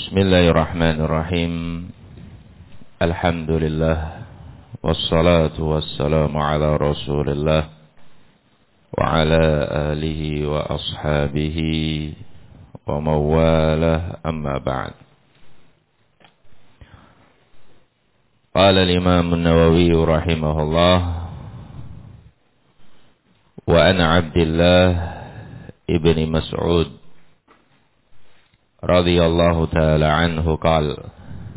Bismillahirrahmanirrahim. Alhamdulillah. Wassalatu wassalamu ala Rasulillah wa ala alihi wa ashabihi wa mawalah, amma ba'd. Qala al-Imam an-Nawawi rahimahullah wa an Abdillah ibni Mas'ud radhiyallahu ta'ala anhu qala,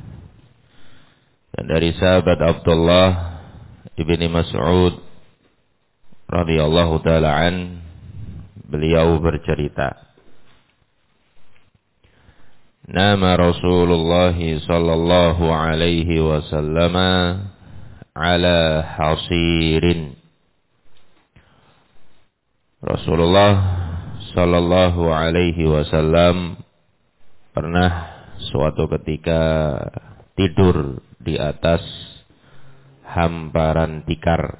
dan dari sahabat Abdullah ibni Mas'ud radhiyallahu ta'ala an, beliau bercerita, nama Rasulullah sallallahu alaihi wasallam ala hasirin. Rasulullah sallallahu alaihi wasallam pernah suatu ketika tidur di atas hamparan tikar.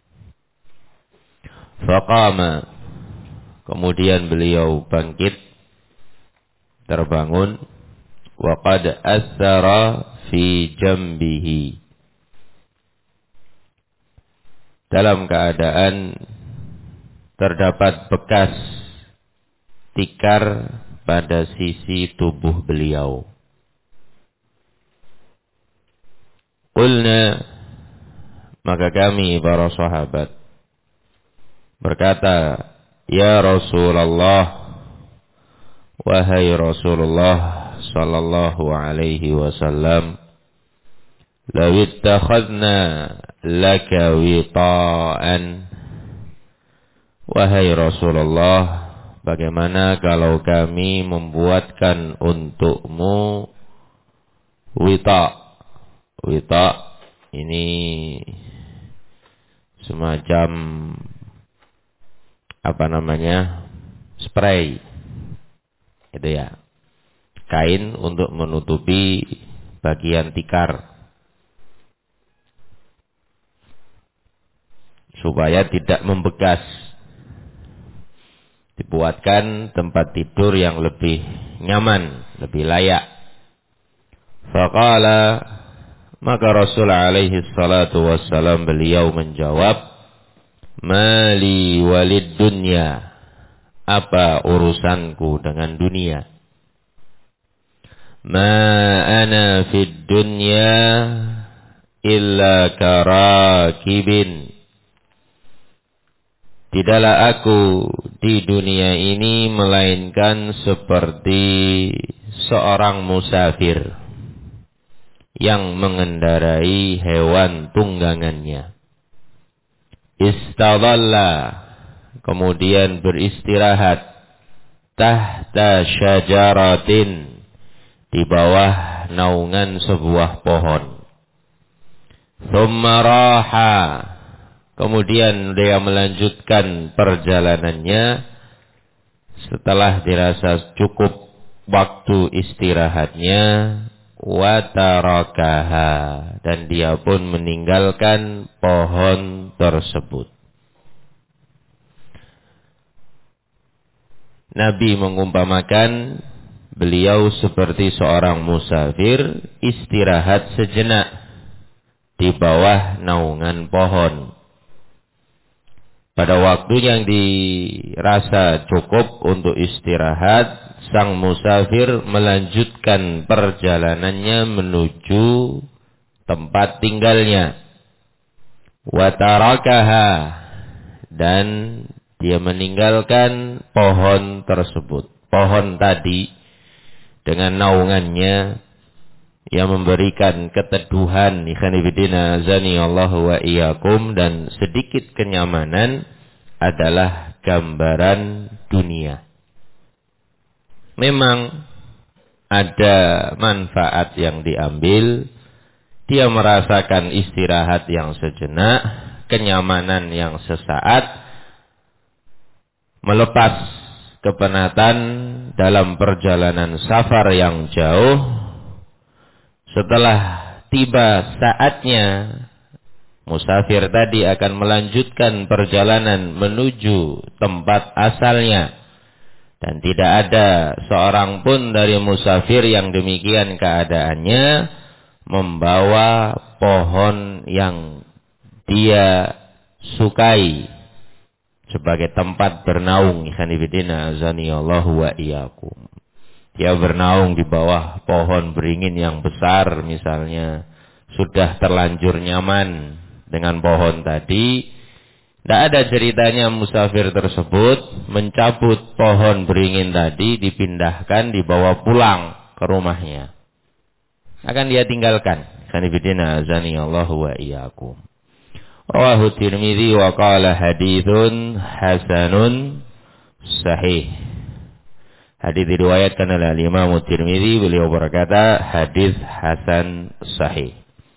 Faqama, kemudian beliau bangkit, terbangun. Wa qad athara fi jambihi, dalam keadaan terdapat bekas tikar pada sisi tubuh beliau. Qulna, maka kami para sahabat berkata, ya Rasulullah, wahai Rasulullah sallallahu alaihi wasallam, law ittakhadna laka wita'an, wahai Rasulullah, bagaimana kalau kami membuatkan untukmu wita'? Wita' ini semacam spray, itu ya, kain untuk menutupi bagian tikar supaya tidak membekas. Dibuatkan tempat tidur yang lebih nyaman, lebih layak. Faqala, maka Rasul alaihi salatu wassalam beliau menjawab, mali walid dunya, apa urusanku dengan dunia? Ma ana fid dunya illa karakibin, tidaklah aku di dunia ini melainkan seperti seorang musafir yang mengendarai hewan tunggangannya. Istadalla, kemudian beristirahat, tahta syajaratin, di bawah naungan sebuah pohon. Thumma raha, kemudian dia melanjutkan perjalanannya setelah dirasa cukup waktu istirahatnya. Wa tarakaha, dan dia pun meninggalkan pohon tersebut. Nabi mengumpamakan beliau seperti seorang musafir istirahat sejenak di bawah naungan pohon. Pada waktu yang dirasa cukup untuk istirahat, sang musafir melanjutkan perjalanannya menuju tempat tinggalnya. Wa tarakaha, dan dia meninggalkan pohon tersebut. Pohon tadi dengan naungannya yang memberikan keteduhan, ikhwanifidina azani Allahu wa iyyakum, dan sedikit kenyamanan adalah gambaran dunia. Memang ada manfaat yang diambil, dia merasakan istirahat yang sejenak, kenyamanan yang sesaat, melepas kepenatan dalam perjalanan safar yang jauh. Setelah tiba saatnya, musafir tadi akan melanjutkan perjalanan menuju tempat asalnya. Dan tidak ada seorang pun dari musafir yang demikian keadaannya membawa pohon yang dia sukai sebagai tempat bernaung. Ikhwanifidina azanillahu wa iyyakum. Dia bernaung di bawah pohon beringin yang besar misalnya, sudah terlanjur nyaman dengan pohon tadi. Tidak ada ceritanya musafir tersebut mencabut pohon beringin tadi, dipindahkan, dibawa pulang ke rumahnya. Akan dia tinggalkan. Ikhwanifidina azanillahu wa iyyakum. Rawahu Tirmidzi wa qala haditsun hasanun sahih. Hadis diriwayatkan oleh Imam Tirmidzi, beliau berkata hadis hasan sahih.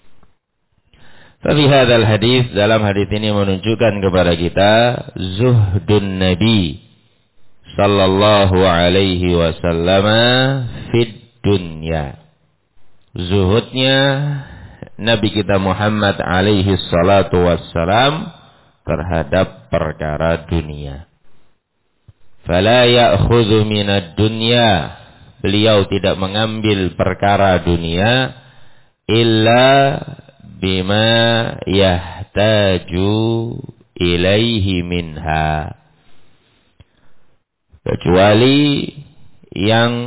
Fi hadzal hadis, dalam hadis ini menunjukkan kepada kita zuhdun Nabi sallallahu alaihi wasallam fid dunya. Zuhudnya Nabi kita Muhammad alaihi salatu wassalam terhadap perkara dunia. Fala ya'khudhu minad dunya, beliau tidak mengambil perkara dunia illa bima yahtaju ilaihi minha, kecuali yang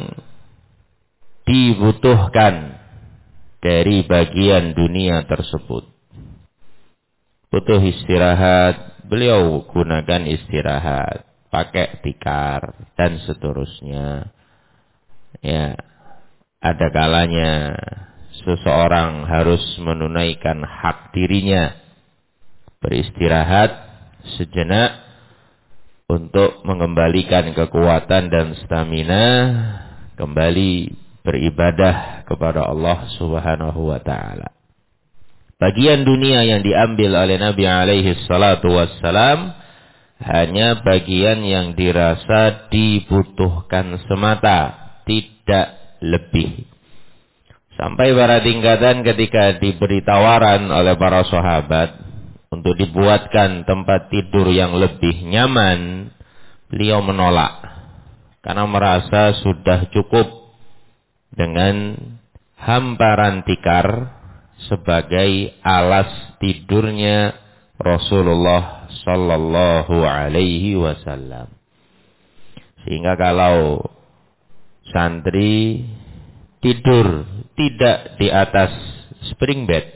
dibutuhkan dari bagian dunia tersebut. Butuh istirahat, beliau gunakan istirahat, pakai tikar dan seterusnya. Ya, ada kalanya seseorang harus menunaikan hak dirinya, beristirahat sejenak untuk mengembalikan kekuatan dan stamina, kembali beribadah kepada Allah Subhanahu wa taala. Bagian dunia yang diambil oleh Nabi alaihi salatu wassalam hanya bagian yang dirasa dibutuhkan semata, tidak lebih. Sampai pada tingkatan ketika diberi tawaran oleh para sahabat untuk dibuatkan tempat tidur yang lebih nyaman, beliau menolak karena merasa sudah cukup dengan hamparan tikar sebagai alas tidurnya Rasulullah sallallahu alaihi wasallam. Sehingga kalau santri tidur tidak di atas spring bed,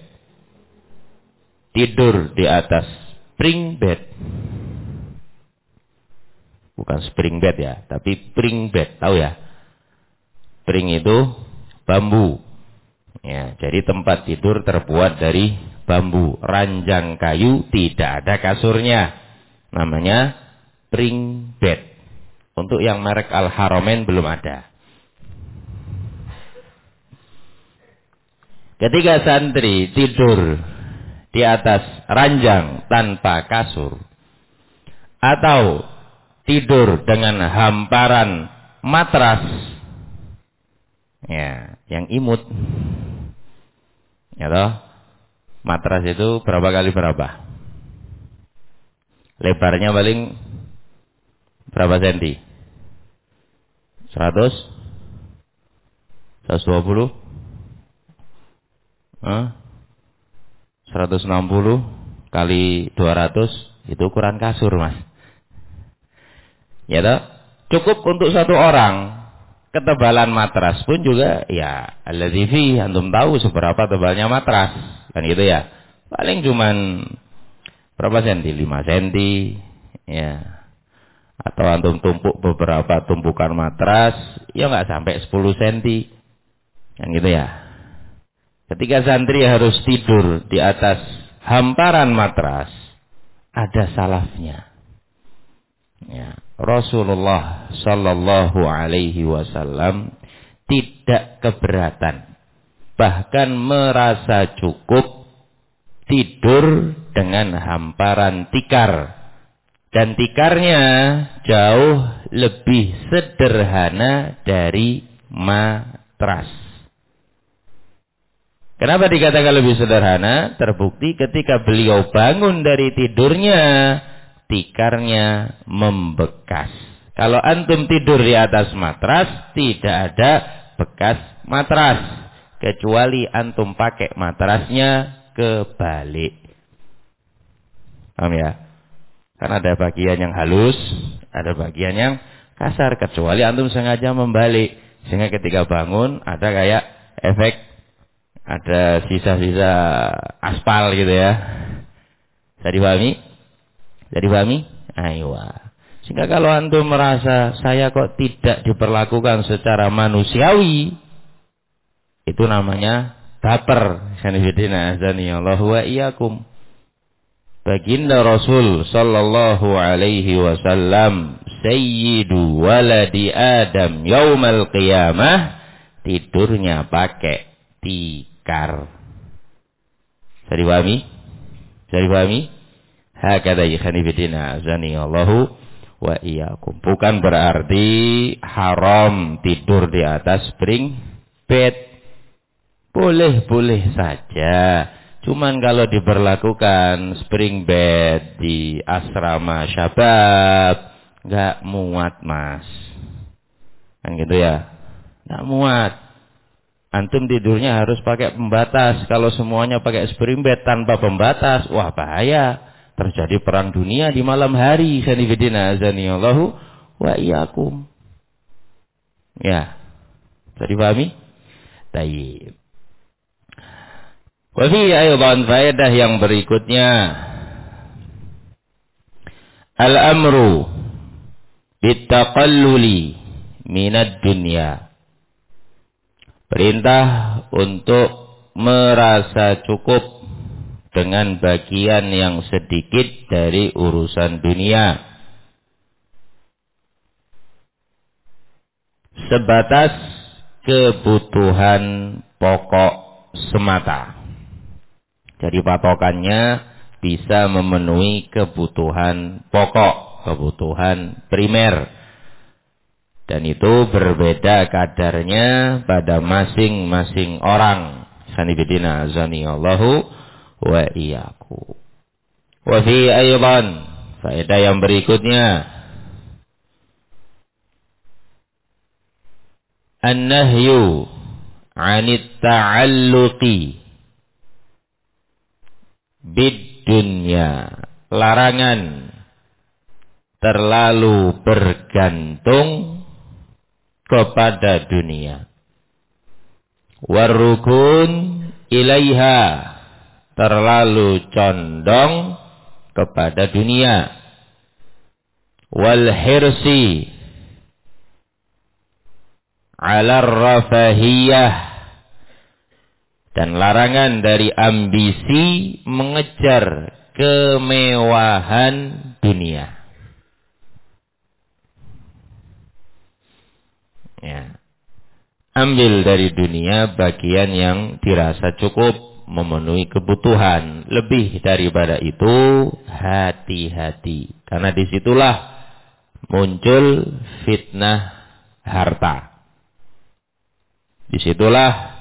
tidur di atas spring bed, bukan spring bed ya, tapi spring bed, tahu ya? Spring itu bambu. Ya, jadi tempat tidur terbuat dari bambu, ranjang kayu, tidak ada kasurnya. Namanya spring bed. Untuk yang merek Al-Haramain belum ada. Ketika santri tidur di atas ranjang tanpa kasur, atau tidur dengan hamparan matras, ya, yang imut, ya toh, matras itu berapa kali berapa? Lebarnya paling berapa senti? 100? 120? 160 kali 200 itu ukuran kasur, Mas. Ya toh? Cukup untuk satu orang. Ketebalan matras pun juga ya alladzi fi, antum tahu seberapa tebalnya matras. Kan gitu ya. Paling cuman berapa senti? 5 senti. Ya. Atau antum tumpuk beberapa tumpukan matras, ya enggak sampai 10 senti. Kan gitu ya. Ketika santri harus tidur di atas hamparan matras, ada salafnya. Ya, Rasulullah sallallahu alaihi wasallam tidak keberatan, bahkan merasa cukup tidur dengan hamparan tikar, dan tikarnya jauh lebih sederhana dari matras. Kenapa dikatakan lebih sederhana? Terbukti ketika beliau bangun dari tidurnya, tikarnya membekas. Kalau antum tidur di atas matras, tidak ada bekas matras. Kecuali antum pakai matrasnya kebalik. Paham ya? Karena ada bagian yang halus, ada bagian yang kasar. Kecuali antum sengaja membalik. Sehingga ketika bangun, ada kayak efek, ada sisa-sisa aspal gitu ya. Bisa dipahami? Bisa dipahami? Ayo. Sehingga kalau antum merasa saya kok tidak diperlakukan secara manusiawi, itu namanya baper. Sanifidina azanillahu wa iyyakum. Baginda Rasul sallallahu alaihi wasallam, sayyidu waladi Adam yaumal qiyamah, tidurnya pakai tikar. Bisa dipahami? Bisa dipahami? Hakadha ikhwanifidina azanillahu wa iyyakum. Bukan berarti haram tidur di atas spring bed. Boleh-boleh saja. Cuman kalau diberlakukan spring bed di asrama syabab, nggak muat mas. Kan gitu ya? Nggak muat. Antum tidurnya harus pakai pembatas. Kalau semuanya pakai spring bed tanpa pembatas, wah bahaya. Terjadi perang dunia di malam hari. Sanifidina azanillahu wa iyyakum. Ya. Bisa dipahami? Tayyib. Wa fi aydan faedah yang berikutnya. Al-amru bitaqalluli minad dunya. Perintah untuk merasa cukup dengan bagian yang sedikit dari urusan dunia. Sebatas kebutuhan pokok semata. Jadi patokannya bisa memenuhi kebutuhan pokok, kebutuhan primer. Dan itu berbeda kadarnya pada masing-masing orang. Sanibidina azanillahu wa iyyakum. Wa fi aydan, faedah yang berikutnya, an-nahyu 'anit ta'alluqi bid-dunya. Larangan terlalu bergantung kepada dunia. Warukun ilaiha, terlalu condong kepada dunia. Wal hirsi ala rafahiyah, dan larangan dari ambisi mengejar kemewahan dunia. Ya. Ambil dari dunia bagian yang dirasa cukup memenuhi kebutuhan. Lebih daripada itu, hati-hati. Karena disitulah muncul fitnah harta. Disitulah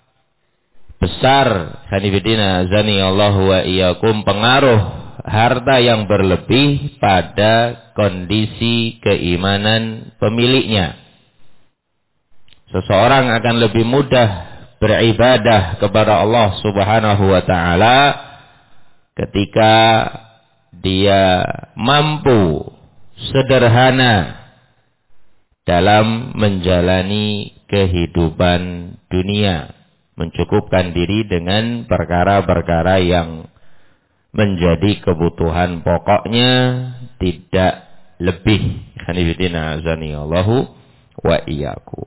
besar, sanifidina azanillahu wa iyyakum, pengaruh harta yang berlebih pada kondisi keimanan pemiliknya. Seseorang akan lebih mudah beribadah kepada Allah Subhanahu wa ta'ala ketika dia mampu sederhana dalam menjalani kehidupan dunia, mencukupkan diri dengan perkara-perkara yang menjadi kebutuhan pokoknya, tidak lebih. Hanifidina azanillahu wa iyyakum.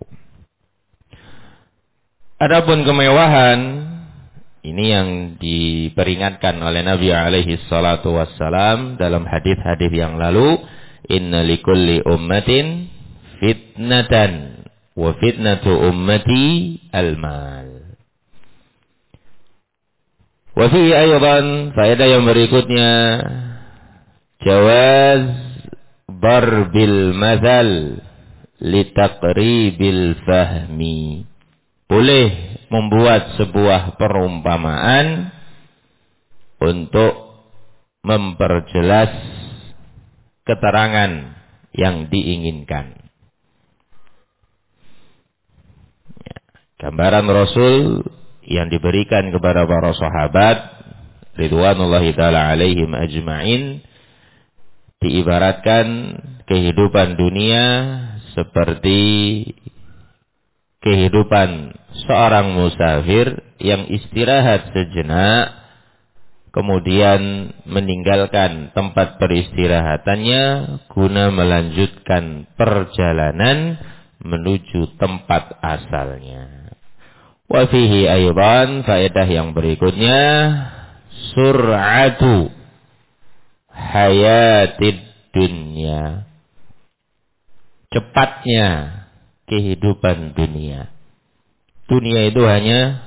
Adapun kemewahan, ini yang diperingatkan oleh Nabi alaihi salatu wassalam dalam hadis-hadis yang lalu, inna likulli ummatin fitnatan wa fitnatu ummati al-mal. Wa fi aydan, faedah yang berikutnya, jawaz darbil mazal litaqribil fahmi. Boleh membuat sebuah perumpamaan untuk memperjelas keterangan yang diinginkan. Gambaran Rasul yang diberikan kepada para sahabat ridwanullahi ta'ala alaihim ajma'in diibaratkan kehidupan dunia seperti kehidupan seorang musafir yang istirahat sejenak kemudian meninggalkan tempat peristirahatannya guna melanjutkan perjalanan menuju tempat asalnya. Wa fihi aydan, faedah yang berikutnya, sur'atu hayatid dunya, cepatnya kehidupan dunia. Dunia itu hanya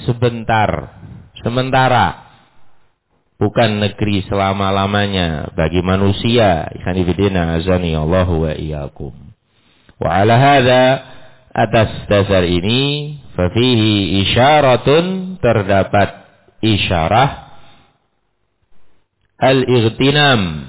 sementara, bukan negeri selama-lamanya bagi manusia. Ikhwan fillah azani Allahu wa iyyakum. Wa ala hadza, atas dasar ini, fa fihi isyaratun, terdapat isyarah al-ightinam,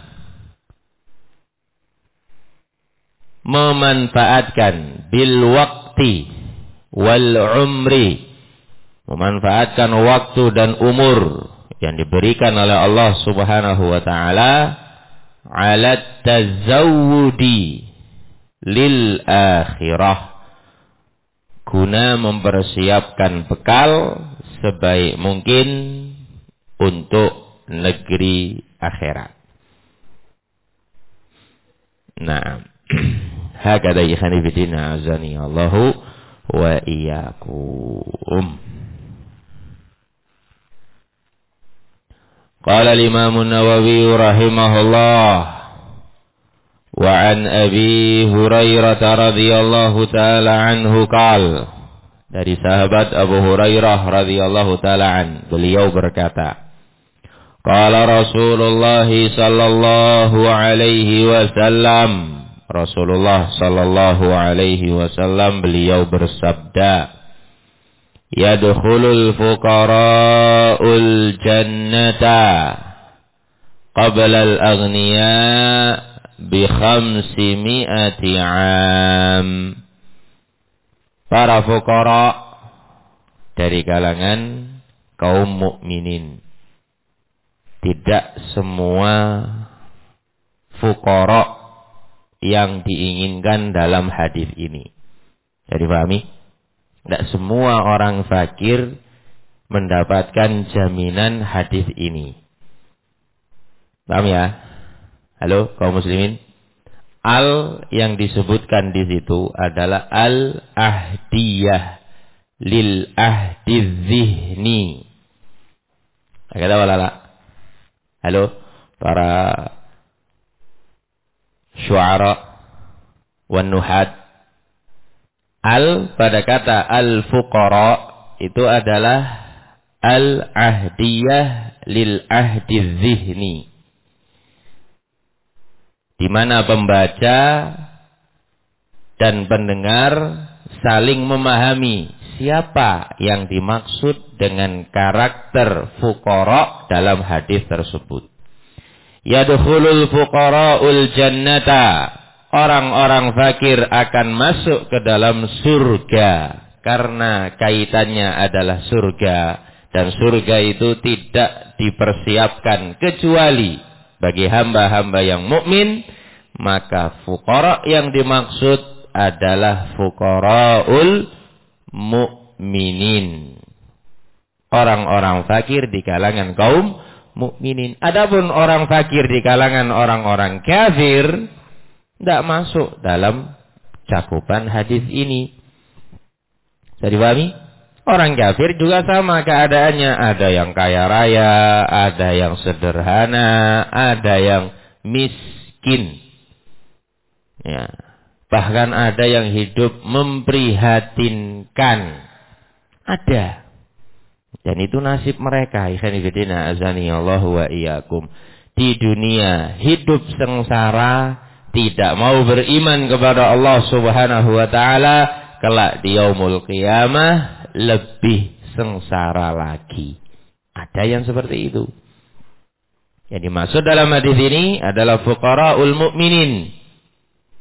memanfaatkan bil waqti wal umri, memanfaatkan waktu dan umur yang diberikan oleh Allah Subhanahu wa taala ala tazawwudi lil akhirah, guna mempersiapkan bekal sebaik mungkin untuk negeri akhirat. Nah, hakada ikhani fillah azani Allahu wa iyyakum. Qala al-Imam an-Nawawi rahimahullah wa an Abi Hurairah radhiyallahu taala anhu qala, dari sahabat Abu Hurairah radhiyallahu taala an, beliau berkata, qala Rasulullah sallallahu alaihi wasallam, Rasulullah sallallahu alaihi wasallam beliau bersabda, yadkhulul fuqara'ul jannata qabla al-aghniya bi 500 'am. Para fuqara dari kalangan kaum mukminin. Tidak semua fuqara yang diinginkan dalam hadis ini. Jadi pahami? Tidak semua orang fakir mendapatkan jaminan hadis ini. Paham ya? Halo kaum muslimin? Al yang disebutkan di situ adalah al-ahdiyah lil ahdiz zihni. Kata wala. Halo para syu'ara wan nuhat. Al pada kata al-fuqara itu adalah al-ahdiyah lil ahdiz zihni, di mana pembaca dan pendengar saling memahami siapa yang dimaksud dengan karakter fuqara dalam hadis tersebut. Yadkhulul fuqara'ul jannata, orang-orang fakir akan masuk ke dalam surga karena kaitannya adalah surga, dan surga itu tidak dipersiapkan kecuali bagi hamba-hamba yang mukmin. Maka fuqara yang dimaksud adalah fuqara'ul mukminin, orang-orang fakir di kalangan kaum mukminin. Adapun orang fakir di kalangan orang-orang kafir tidak masuk dalam cakupan hadis ini. Jadi pahami? Orang kafir juga sama keadaannya. Ada yang kaya raya, ada yang sederhana, ada yang miskin. Ya. Bahkan ada yang hidup memprihatinkan. Ada. Dan itu nasib mereka. Ikhwan fillah azani Allahu wa iyyakum. Di dunia hidup sengsara, tidak mau beriman kepada Allah Subhanahu wa taala, kelak di yaumul qiyamah lebih sengsara lagi. Ada yang seperti itu. Yang dimaksud dalam hadis ini adalah fuqara'ul mukminin,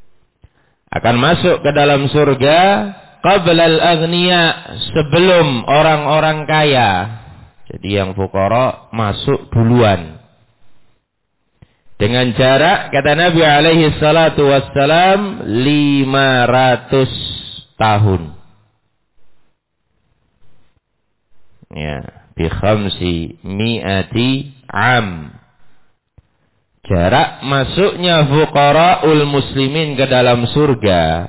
akan masuk ke dalam surga qabla al-aghniya, sebelum orang-orang kaya. Jadi yang fuqara masuk duluan. Dengan jarak, kata Nabi alaihi salatu wassalam, 500 tahun. Ya, bi khamsi mi'ati am. Jarak masuknya fuqara'ul muslimin ke dalam surga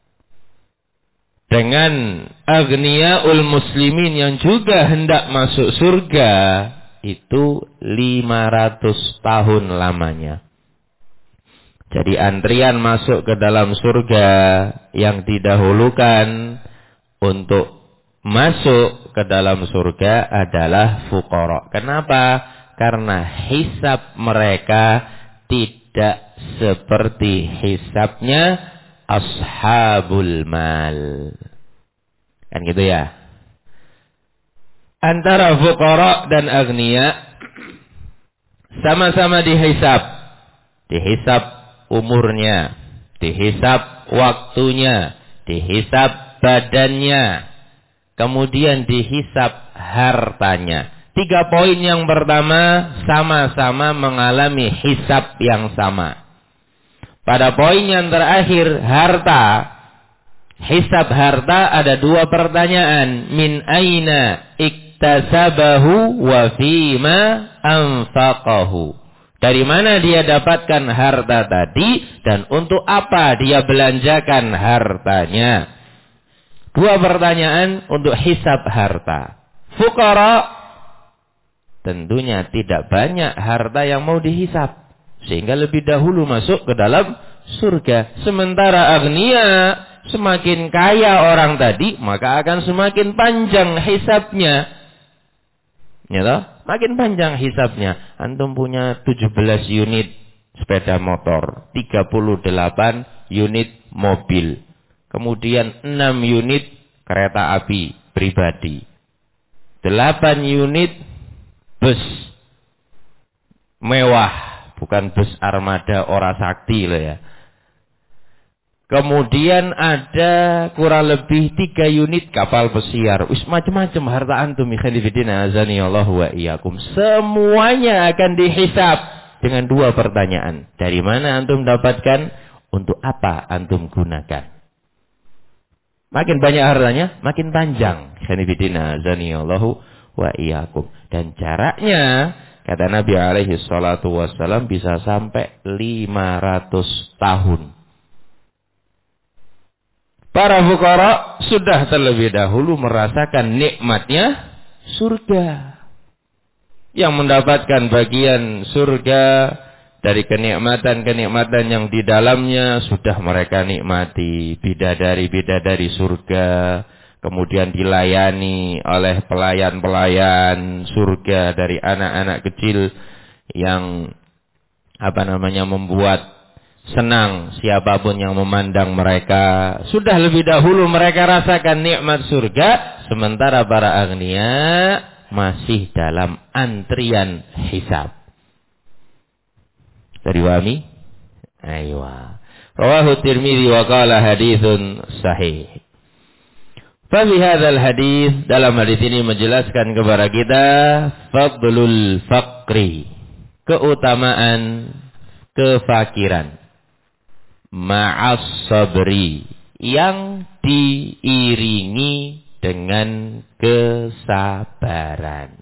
dengan aghniya'ul muslimin yang juga hendak masuk surga itu 500 tahun lamanya. Jadi antrian masuk ke dalam surga yang didahulukan untuk masuk ke dalam surga adalah fuqara. Kenapa? Karena hisab mereka tidak seperti hisabnya ashabul mal. Kan gitu ya. Antara fuqara dan agniya sama-sama dihisab. Dihisab umurnya, dihisab waktunya, dihisab badannya, kemudian dihisab hartanya. 3 poin yang pertama sama-sama mengalami hisab yang sama. Pada poin yang terakhir, harta. Hisab harta ada 2 pertanyaan. Min aina iktasabahu wa fima anfaqahu. Dari mana dia dapatkan harta tadi dan untuk apa dia belanjakan hartanya. 2 pertanyaan untuk hisab harta. Fuqara tentunya tidak banyak harta yang mau dihisab, sehingga lebih dahulu masuk ke dalam surga. Sementara agniya, semakin kaya orang tadi, maka akan semakin panjang hisabnya. Ya toh? Makin panjang hisabnya. Antum punya 17 unit sepeda motor, 38 unit mobil, kemudian 6 unit kereta api pribadi, 8 unit bus mewah, bukan bus armada ora sakti loh ya. Kemudian ada kurang lebih 3 unit kapal pesiar. Wis macam-macam harta antum ikhwanifidina azani Allah wa iyyakum. Semuanya akan dihisab dengan 2 pertanyaan. Dari mana antum dapatkan? Untuk apa antum gunakan? Makin banyak hartanya, makin panjang. Ikhwanifidina azani Allah wa iyyakum. Dan jaraknya, kata Nabi alaihi salatu wassalam, bisa sampai 500 tahun. Para fuqara sudah terlebih dahulu merasakan nikmatnya surga. Yang mendapatkan bagian surga dari kenikmatan-kenikmatan yang di dalamnya sudah mereka nikmati. Bidadari-bidadari surga, kemudian dilayani oleh pelayan-pelayan surga dari anak-anak kecil yang membuat senang siapapun yang memandang mereka. Sudah lebih dahulu mereka rasakan nikmat surga, sementara para agniya masih dalam antrian hisab. Dari wami? Aywa. Rawahu Tirmidzi wa qala haditsun sahih. Fa fi hadzal hadits, dalam hadis ini menjelaskan kepada kita fadlul faqri, keutamaan kefakiran, ma'as sabri, yang diiringi dengan kesabaran.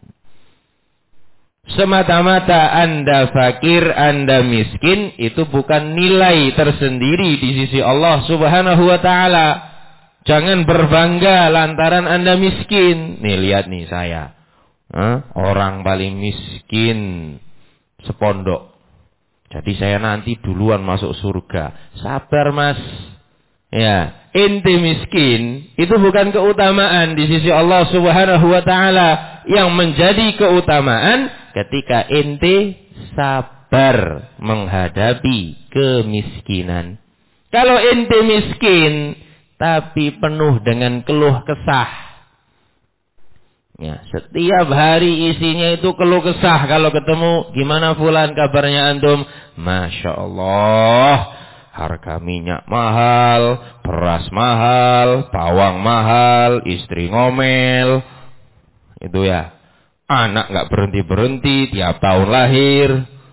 Semata-mata Anda fakir, Anda miskin, itu bukan nilai tersendiri di sisi Allah Subhanahu wa ta'ala. Jangan berbangga lantaran Anda miskin. Nih lihat nih saya, orang paling miskin sepondok. Jadi saya nanti duluan masuk surga. Sabar mas. Ya, ente miskin itu bukan keutamaan di sisi Allah Subhanahu wa ta'ala. Yang menjadi keutamaan ketika ente sabar menghadapi kemiskinan. Kalau ente miskin tapi penuh dengan keluh kesah, ya, setiap hari isinya itu keluh kesah. Kalau ketemu, gimana fulan kabarnya antum? Masya Allah, Harga minyak mahal, beras mahal, bawang mahal, istri ngomel. Itu ya. Anak nggak berhenti-berhenti, tiap tahun lahir.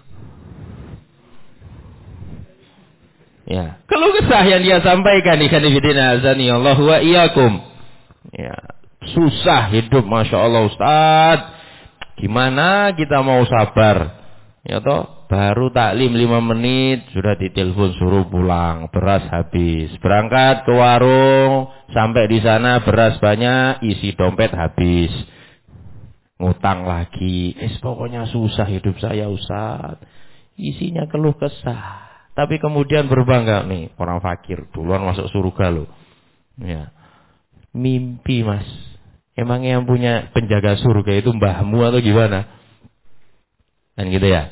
Ya, kalau kesah yang dia sampaikan ikhwan fillah azani Allah wa iyyakum. Ya, susah hidup Masya Allah Ustaz. Gimana kita mau sabar? Ya toh, baru taklim 5 menit sudah ditelepon suruh pulang, beras habis. Berangkat ke warung, sampai di sana beras banyak, isi dompet habis. Ngutang lagi. Pokoknya susah hidup saya Ustaz. Isinya keluh kesah. Tapi kemudian berbangga nih, orang fakir duluan masuk surga loh. Ya. Mimpi Mas. Emang yang punya penjaga surga itu mbahmu atau gimana? Dan gitu ya.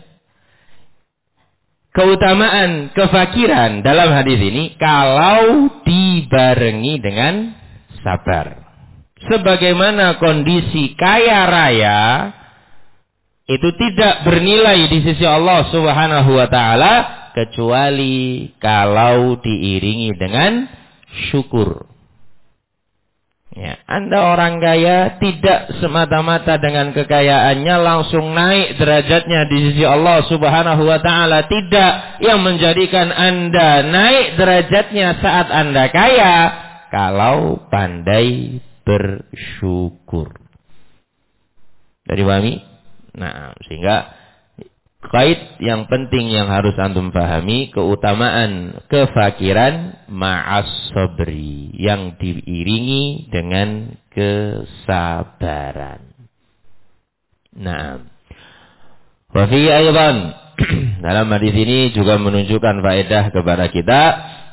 Keutamaan kefakiran dalam hadis ini kalau dibarengi dengan sabar. Sebagaimana kondisi kaya raya itu tidak bernilai di sisi Allah Subhanahu wa taala kecuali kalau diiringi dengan syukur. Ya, Anda orang kaya tidak semata-mata dengan kekayaannya langsung naik derajatnya di sisi Allah Subhanahu wa taala, tidak. Yang menjadikan Anda naik derajatnya saat Anda kaya kalau pandai bersyukur. Dari pahami? Nah, sehingga kait yang penting yang harus antum pahami, keutamaan kefakiran ma'as sabri yang diiringi dengan kesabaran. Nah, wa fi aidan dalam hadis ini juga menunjukkan faedah kepada kita,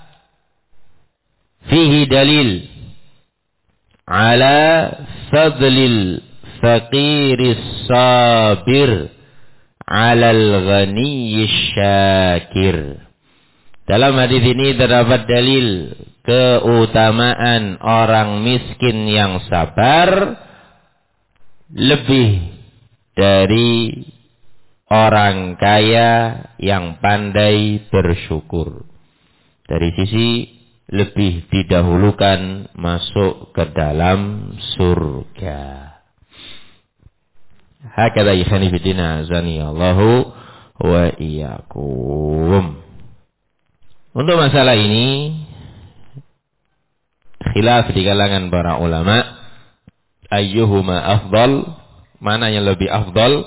fihi dalil ala fadlil faqiris sabir alal ghaniyyish syakir. Dalam hadis ini terdapat dalil keutamaan orang miskin yang sabar lebih dari orang kaya yang pandai bersyukur. Dari sisi lebih didahulukan masuk ke dalam surga. Hakadha ikhwani fillah azani Allahu wa iyyakum. Untuk masalah ini khilaf di kalangan para ulama, ayyuhuma afdal, mana yang lebih afdal,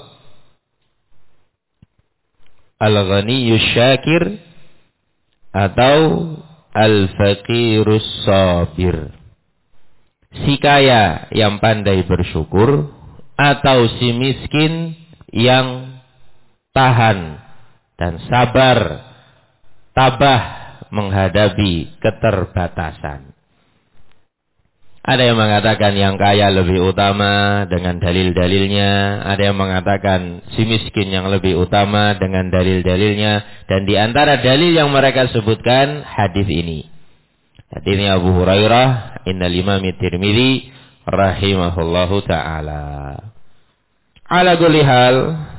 al-ghaniyyush syakir atau al-faqirus sabir. Si kaya yang pandai bersyukur atau si miskin yang tahan dan sabar, tabah menghadapi keterbatasan. Ada yang mengatakan yang kaya lebih utama dengan dalil-dalilnya, ada yang mengatakan si miskin yang lebih utama dengan dalil-dalilnya, dan di antara dalil yang mereka sebutkan hadis ini. Hadisnya Abu Hurairah, innal Imam Tirmidzi rahimahullahu ta'ala. Ala kulli hal,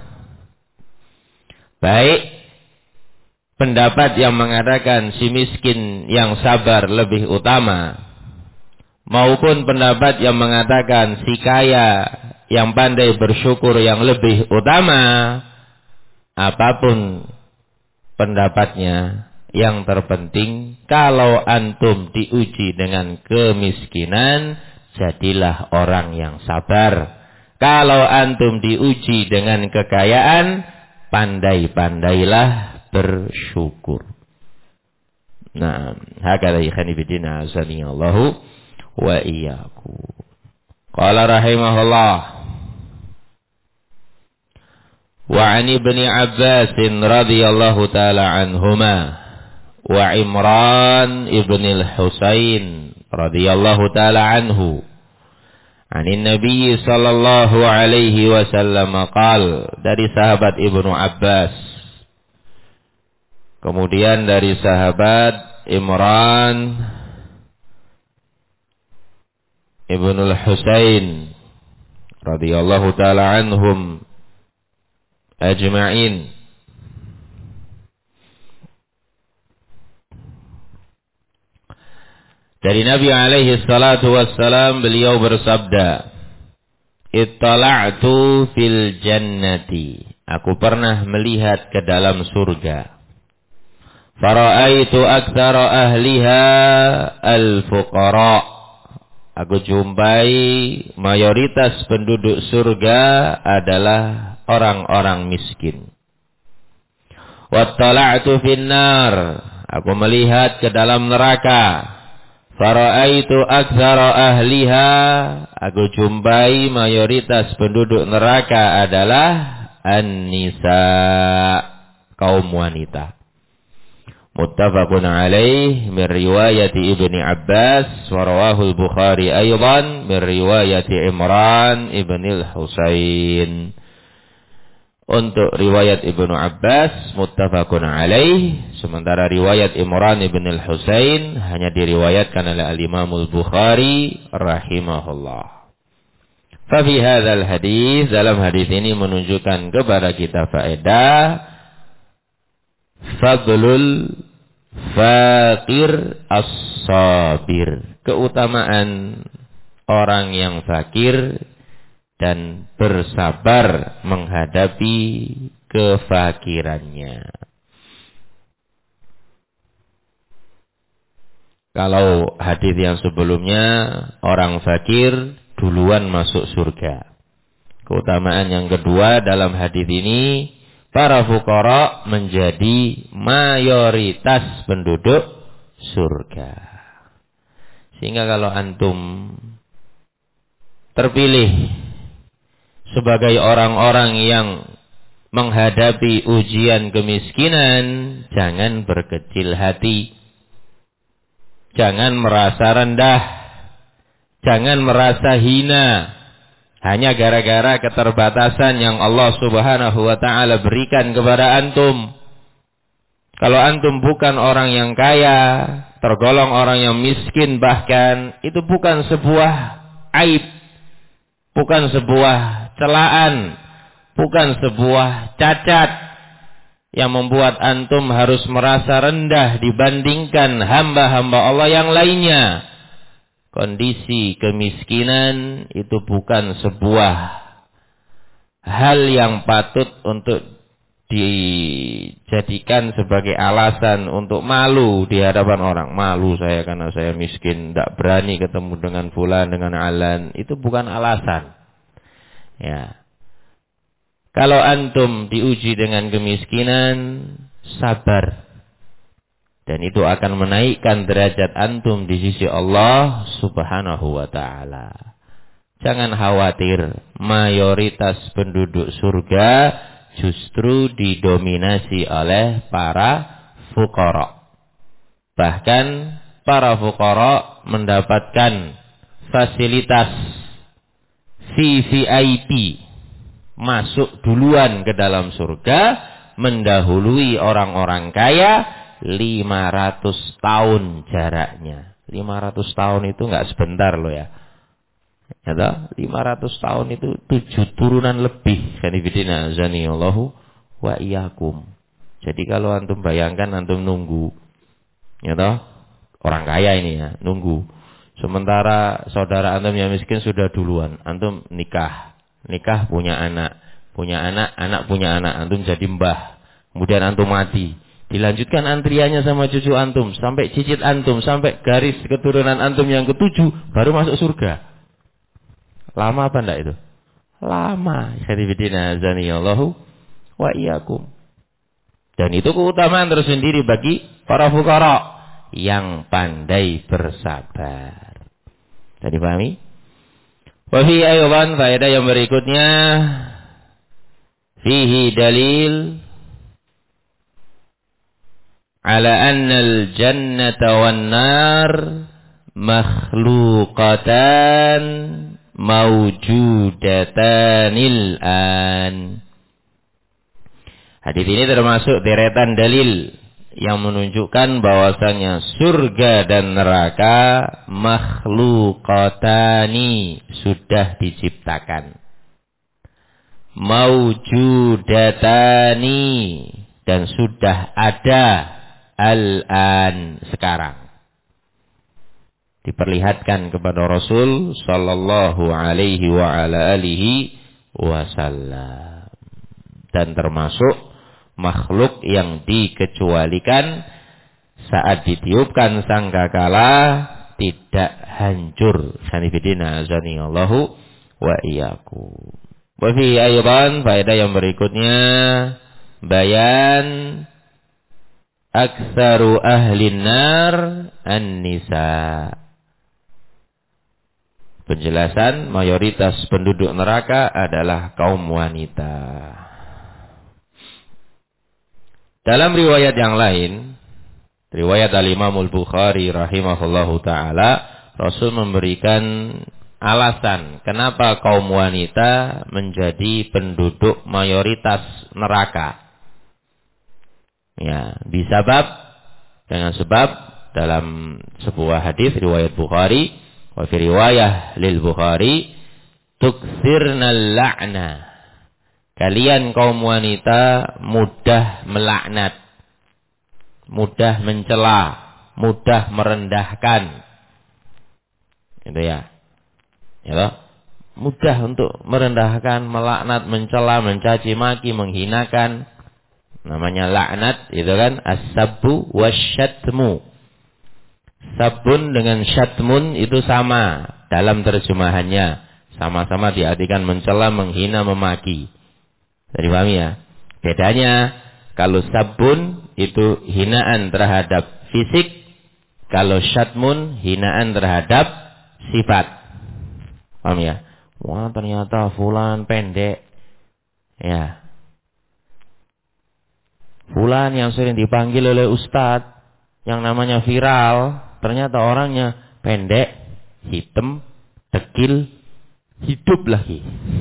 baik pendapat yang mengatakan si miskin yang sabar lebih utama, maupun pendapat yang mengatakan si kaya yang pandai bersyukur yang lebih utama, apapun pendapatnya, yang terpenting kalau antum diuji dengan kemiskinan, jadilah orang yang sabar. Kalau antum diuji dengan kekayaan, pandai-pandailah bersyukur. Nah, hakadha ikhwani fillah azani Allahu wa iyyakum. Qala rahimahullah, wa 'an ibni Abbas radhiyallahu ta'ala anhuma wa Imran ibn al-Husain radhiyallahu ta'ala anhu anin Nabi sallallahu alaihi wasallam qal, dari sahabat Ibnu Abbas, kemudian dari sahabat Imran ibn al-Husain radhiyallahu ta'ala anhum ajma'in. Dari Nabi alaihi salatu wassalam, beliau bersabda, "Ittala'tu fil jannati." Aku pernah melihat ke dalam surga. Fara'aitu aktsara ahliha al-fuqara. Aku jumpai mayoritas penduduk surga adalah orang-orang miskin. Wattala'tu finnar. Aku melihat ke dalam neraka. Fara'aitu aktsara ahliha. Aku jumpai mayoritas penduduk neraka adalah an-nisa, kaum wanita. Muttafaqun alaih min riwayati Ibni Abbas wa rawahu al-Bukhari aydan min riwayati Imran ibn al-Husain. Untuk riwayat Ibnu Abbas muttafaqun alaih, sementara riwayat Imran ibn al-Husain hanya diriwayatkan oleh al-Imam al-Bukhari rahimahullah. Fa fi hadzal hadis, dalam hadis ini menunjukkan kepada kita faedah fadlul fakir as-sabir, keutamaan orang yang fakir dan bersabar menghadapi kefakirannya. Kalau hadis yang sebelumnya, orang fakir duluan masuk surga. Keutamaan yang kedua dalam hadis ini, para fuqara menjadi mayoritas penduduk surga. Sehingga kalau antum terpilih sebagai orang-orang yang menghadapi ujian kemiskinan, jangan berkecil hati. Jangan merasa rendah. Jangan merasa hina. Hanya gara-gara keterbatasan yang Allah Subhanahu wa ta'ala berikan kepada antum. Kalau antum bukan orang yang kaya, tergolong orang yang miskin bahkan, itu bukan sebuah aib. Bukan sebuah celaan, bukan sebuah cacat yang membuat antum harus merasa rendah dibandingkan hamba-hamba Allah yang lainnya. Kondisi kemiskinan itu bukan sebuah hal yang patut untuk dijadikan sebagai alasan untuk malu di hadapan orang. Malu saya karena saya miskin, tidak berani ketemu dengan fulan, dengan alan. Itu bukan alasan. Ya. Kalau antum diuji dengan kemiskinan, sabar. Dan itu akan menaikkan derajat antum di sisi Allah Subhanahu wa ta'ala. Jangan khawatir, mayoritas penduduk surga justru didominasi oleh para fuqara. Bahkan para fuqara mendapatkan fasilitas VVIP, masuk duluan ke dalam surga, mendahului orang-orang kaya 500 tahun jaraknya. 500 tahun itu enggak sebentar loh ya. Ya toh? 500 tahun itu 7 turunan lebih. Kanibidina azanillahu wa iyyakum. Jadi kalau antum bayangkan, antum nunggu, ya toh? Orang kaya ini ya, nunggu. Sementara saudara antum yang miskin sudah duluan. Antum nikah punya anak, anak punya anak, antum jadi mbah. Kemudian antum mati. Dilanjutkan antriannya sama cucu antum, sampai cicit antum, sampai garis keturunan antum yang ke-7, baru masuk surga. Lama apa enggak itu? Lama. Khadibidina azanillahu wa iyyakum. Dan itu keutamaan tersendiri bagi para fuqara yang pandai bersabar. Tadi pahami? Wa fi aydan, faedah yang berikutnya, fihi dalil ala annal jannata wan nar makhluqatan mawjudatanil an. Hadis ini termasuk deretan dalil yang menunjukkan bahwasanya surga dan neraka makhluqatani, sudah diciptakan. Mawjudatani, dan sudah ada al-an, sekarang. diperlihatkan kepada Rasul sallallahu alaihi wa ala alihi wasallam. Dan termasuk makhluk yang dikecualikan saat ditiupkan sangkakala tidak hancur. Sanifidina azanillahu wa iyyakum. Wa fi aydan faedah yang berikutnya bayan aktsaru ahlin nar an-nisa. Penjelasan mayoritas penduduk neraka adalah kaum wanita. Dalam riwayat yang lain, riwayat Al-Imam Al-Bukhari rahimahullahu ta'ala, Rasul memberikan alasan kenapa kaum wanita menjadi penduduk mayoritas neraka. Ya, dengan sebab dalam sebuah hadis riwayat Bukhari, wa fi riwayah lil Bukhari, tuktsirnal la'na. Kalian kaum wanita mudah melaknat, mudah mencela, mudah merendahkan. Itu ya. Ya, mudah untuk merendahkan, melaknat, mencela, mencaci maki, menghinakan. Namanya laknat itu kan as-sabbu wasyatmu. Sabun dengan syatmun itu sama dalam terjemahannya. Sama-sama diartikan mencela, menghina, memaki. Jadi paham ya? Bedanya kalau sabun itu hinaan terhadap fisik, kalau syatmun hinaan terhadap sifat. Paham ya? Wah, ternyata fulan pendek. Ya. Fulan yang sering dipanggil oleh ustadz, yang namanya viral, ternyata orangnya pendek, hitam, dekil, hidup lagi.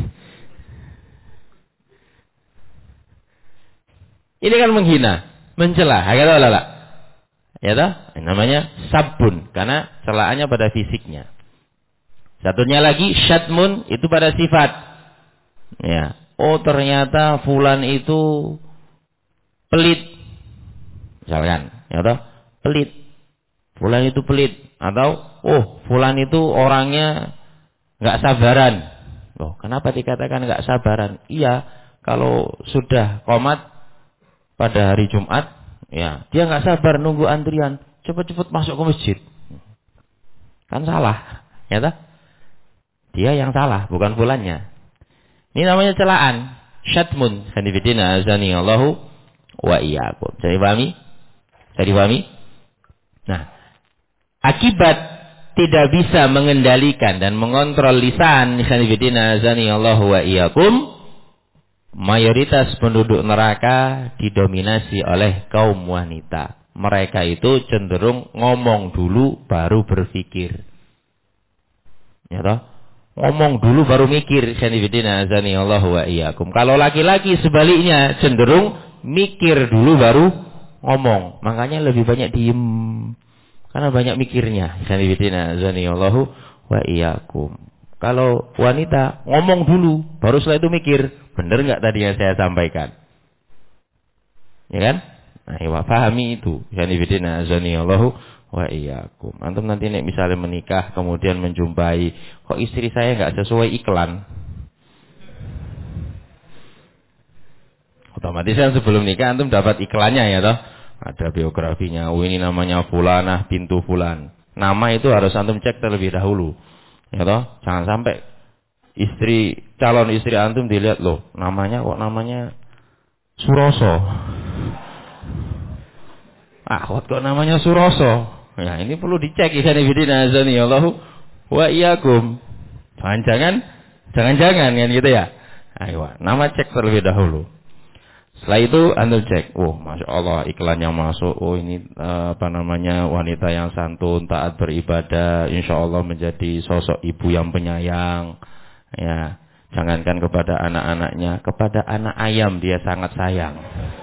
Ini kan menghina, mencela, ya toh? Namanya sabun karena celaannya pada fisiknya. Satunya lagi syatmun itu pada sifat. Ya, oh ternyata fulan itu pelit. Misalkan, ya toh? Pelit. Fulan itu pelit atau fulan itu orangnya enggak sabaran. Loh, kenapa dikatakan enggak sabaran? Iya, kalau sudah qomat pada hari Jumat, ya, dia nggak sabar nunggu antrian, cepat-cepat masuk ke masjid. Kan salah, ya toh? Dia yang salah, bukan fulannya. Ini namanya celaan, syatmun. Sanifidina azani Allahu wa iyyakum. Jadi pahami? Nah, akibat tidak bisa mengendalikan dan mengontrol lisan, sanifidina azani Allahu wa iyyakum, mayoritas penduduk neraka didominasi oleh kaum wanita. Mereka itu cenderung ngomong dulu baru berpikir. Ya toh? Ngomong dulu baru mikir. Sanifidina azani Allahu wa iyyakum. Kalau laki-laki sebaliknya cenderung mikir dulu baru ngomong. Makanya lebih banyak diem. Karena banyak mikirnya. Sanifidina azani Allahu wa iyyakum. Kalau wanita ngomong dulu baru setelah itu mikir. Benar nggak tadi yang saya sampaikan? Ya kan? Nah, pahami itu. Sanifidina azani Allahu wa iyyakum. Antum nanti nek misalnya menikah kemudian menjumpai kok istri saya nggak sesuai iklan. Otomatis kan sebelum nikah antum dapat iklannya ya toh. Ada biografinya. Oh ini namanya fulanah bintu fulan. Nama itu harus antum cek terlebih dahulu. Ya toh? Jangan sampai calon istri antum dilihat loh, namanya Suroso. Kok namanya Suroso? Ya, ini perlu dicek ikhwanifidina azani Allahu wa iyyakum. Jangan-jangan kan gitu ya. Ayo, nama cek terlebih dahulu. Setelah itu antum cek, Masya Allah iklan yang masuk, ini wanita yang santun, taat beribadah, insya Allah menjadi sosok ibu yang penyayang. Ya, jangankan kepada anak-anaknya, kepada anak ayam dia sangat sayang.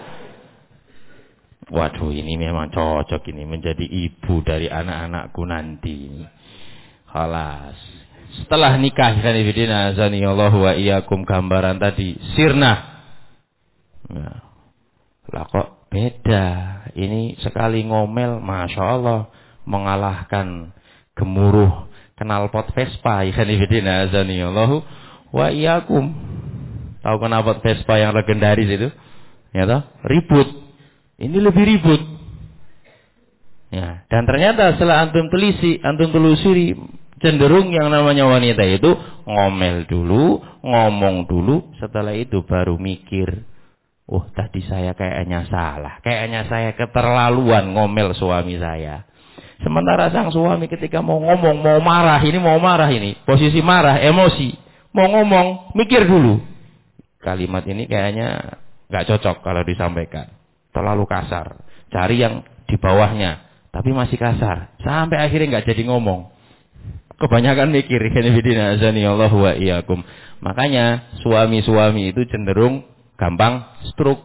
Waduh, ini memang cocok ini menjadi ibu dari anak-anakku nanti. Khalas. Setelah nikah kan ibidina azani Allah wa iyyakum gambaran tadi sirna. Nah, lah kok beda. Ini sekali ngomel, Masya Allah mengalahkan gemuruh knalpot Vespa, ikhwanifidina azanillahu wa iyyakum. Tahu knalpot Vespa yang legendaris itu? Ya toh? Ribut. Ini lebih ribut. Ya, dan ternyata setelah antum telusuri, cenderung yang namanya wanita itu ngomel dulu, ngomong dulu, setelah itu baru mikir, oh tadi saya kayaknya salah, kayaknya saya keterlaluan ngomel suami saya. Sementara sang suami ketika mau ngomong, mau marah ini, posisi marah, emosi, mau ngomong, mikir dulu. Kalimat ini kayaknya nggak cocok kalau disampaikan, terlalu kasar. Cari yang di bawahnya. Tapi masih kasar. Sampai akhirnya nggak jadi ngomong. Kebanyakan mikir. Allah wa iyyakum. Makanya suami-suami itu cenderung gampang stroke.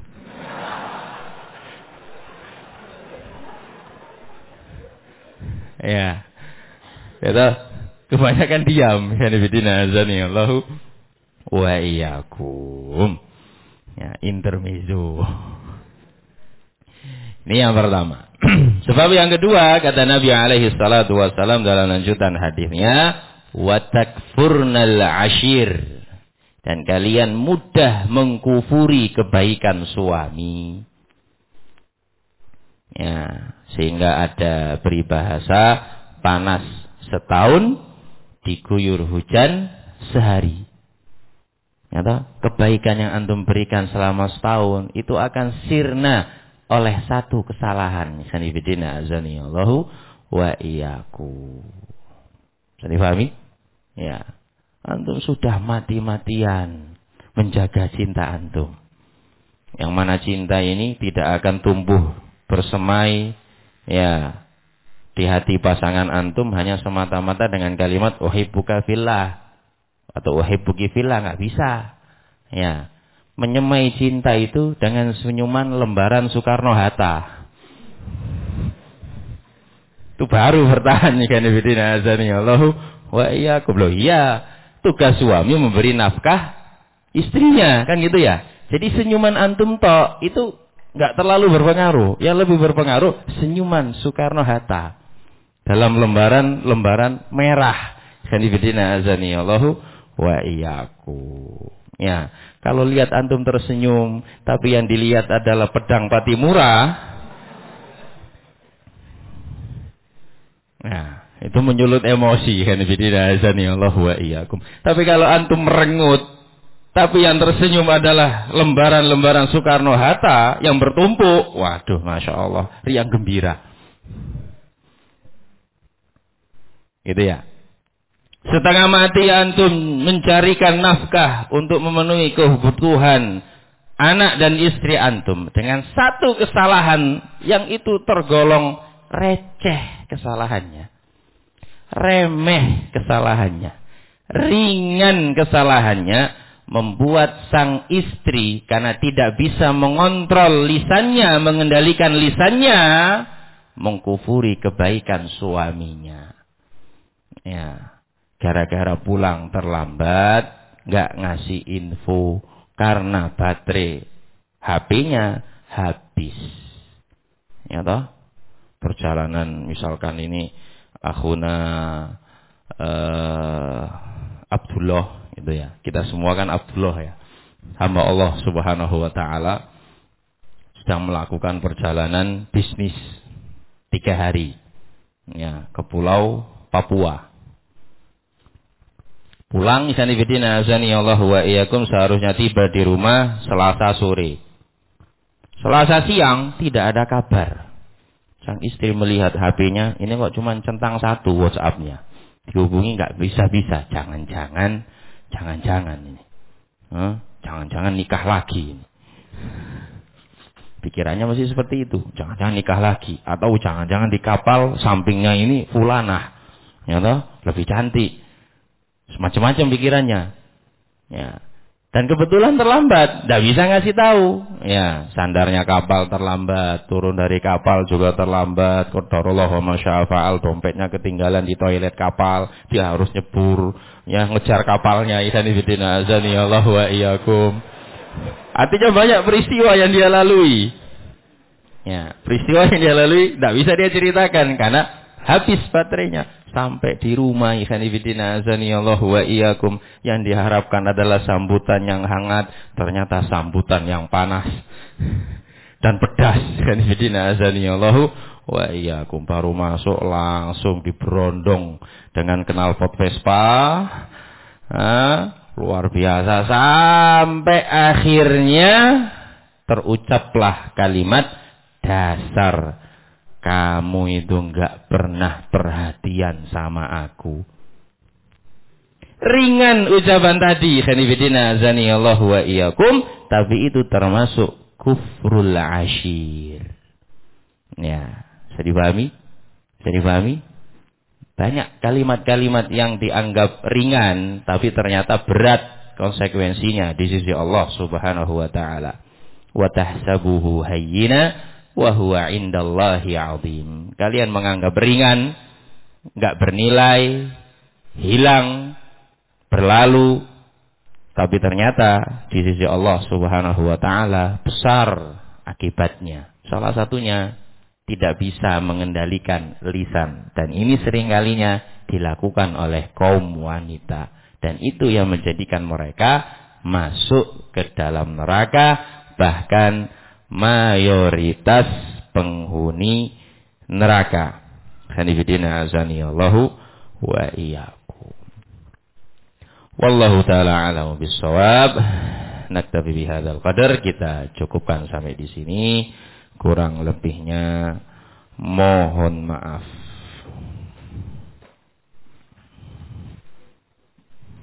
Ya. Itu kebanyakan diam. Allah wa iyyakum. Ya, intermezzo. Ini yang pertama. Sebab yang kedua, kata Nabi alaihi salatu wasallam dalam lanjutan hadisnya, wa takfurnal ashir, dan kalian mudah mengkufuri kebaikan suami. Ya, sehingga ada peribahasa panas setahun diguyur hujan sehari. Ya toh? Kebaikan yang antum berikan selama setahun itu akan sirna oleh satu kesalahan. Sanibidina azanillahu wa iyyakum. Bisa difahami? Ya. Antum sudah mati-matian menjaga cinta antum. Yang mana cinta ini tidak akan tumbuh bersemai ya di hati pasangan antum hanya semata-mata dengan kalimat uhibbuka fillah atau uhibbuki fillah, enggak bisa. Ya. Menyemai cinta itu dengan senyuman lembaran Soekarno-Hatta. Itu baru bertahan kan ibadina azanillahu wa iyyakum. Loh iya, tugas suami memberi nafkah istrinya, kan gitu ya. Jadi senyuman antum tok itu enggak terlalu berpengaruh. Yang lebih berpengaruh senyuman Soekarno-Hatta dalam lembaran merah. Kan ibadina azanillahu wa iyyakum. Ya, kalau lihat antum tersenyum, tapi yang dilihat adalah pedang Patimura, nah, itu menyulut emosi kan Allah wa iyyakum. Tapi kalau antum merengut, tapi yang tersenyum adalah lembaran-lembaran Soekarno-Hatta yang bertumpuk, waduh, masya Allah, riang gembira. Gitu ya. Setengah mati antum mencarikan nafkah untuk memenuhi kebutuhan anak dan istri antum dengan satu kesalahan yang itu tergolong receh kesalahannya, remeh kesalahannya, ringan kesalahannya, membuat sang istri karena tidak bisa mengontrol lisannya, mengendalikan lisannya, mengkufuri kebaikan suaminya. Ya. Gara-gara pulang terlambat, nggak ngasih info karena baterai HP-nya habis. Ya toh? Perjalanan misalkan ini akhuna Abdullah gitu ya. Kita semua kan Abdullah ya. Hamba Allah Subhanahu wa taala sedang melakukan perjalanan bisnis 3 hari. Ya, ke Pulau Papua. Pulang isanibidina azanillahu wa iyyakum seharusnya tiba di rumah Selasa sore. Selasa siang tidak ada kabar. Sang istri melihat HP-nya, ini kok cuma centang 1 WhatsApp-nya. Dihubungi nggak bisa-bisa. Jangan-jangan ini. Jangan-jangan nikah lagi ini. Pikirannya masih seperti itu. Jangan-jangan nikah lagi, atau jangan-jangan di kapal sampingnya ini fulanah. Ya toh, lebih cantik. Macam-macam pikirannya. Ya. Dan kebetulan terlambat, tidak bisa ngasih tahu. Ya, sandarnya kapal terlambat, turun dari kapal juga terlambat. Qadarullah wa masya'afa'al, dompetnya ketinggalan di toilet kapal, dia harus nyebur, ya ngejar kapalnya. Isanibidina azanillahu wa iyyakum. Artinya banyak peristiwa yang dia lalui. Ya, peristiwa yang dia lalui tidak bisa dia ceritakan karena habis baterainya. sampai di rumah ikhwanifidina azanillahu wa iyyakum yang diharapkan adalah sambutan yang hangat, ternyata sambutan yang panas dan pedas ikhwanifidina azanillahu wa iyyakum. Baru masuk langsung diberondong dengan knalpot Vespa. Luar biasa sampai akhirnya terucaplah kalimat dasar, kamu itu enggak pernah perhatian sama aku. Ringan ucapan tadi khanifidina azanillahu wa iyyakum, tapi itu termasuk kufrul ashir. Ya, bisa dipahami? Bisa dipahami? Banyak kalimat-kalimat yang dianggap ringan tapi ternyata berat konsekuensinya di sisi Allah Subhanahu wa taala. Wa tahsabuhu hayyina wa huwa 'indallahi 'azim. Kalian menganggap ringan, enggak bernilai, hilang, berlalu, tapi ternyata di sisi Allah Subhanahu wa taala besar akibatnya. Salah satunya tidak bisa mengendalikan lisan, dan ini seringkalinya dilakukan oleh kaum wanita, dan itu yang menjadikan mereka masuk ke dalam neraka. Bahkan mayoritas penghuni neraka. Khanifidina azanillahu wa iyyakum. Wallahu ta'ala a'lamu bissawab. Naktafi bihadzal qadar. Kita cukupkan sampai di sini. Kurang lebihnya mohon maaf.